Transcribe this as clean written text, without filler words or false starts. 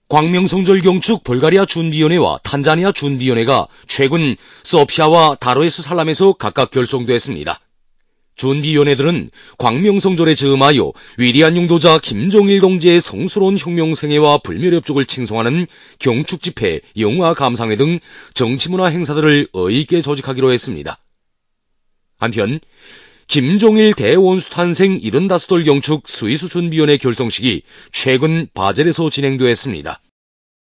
광명성절 경축 불가리아 준비위원회와 탄자니아 준비위원회가 최근 소피아와 다르에스 살람에서 각각 결성됐습니다. 준비위원회들은 광명성절에 즈음하여 위대한 용도자 김정일 동지의 성스러운 혁명생애와 불멸협족을 칭송하는 경축집회, 영화감상회 등 정치문화 행사들을 의있게 조직하기로 했습니다. 한편 김정일 대원수 탄생 75돌 경축 스위스 준비위원회 결성식이 최근 바젤에서 진행되었습니다.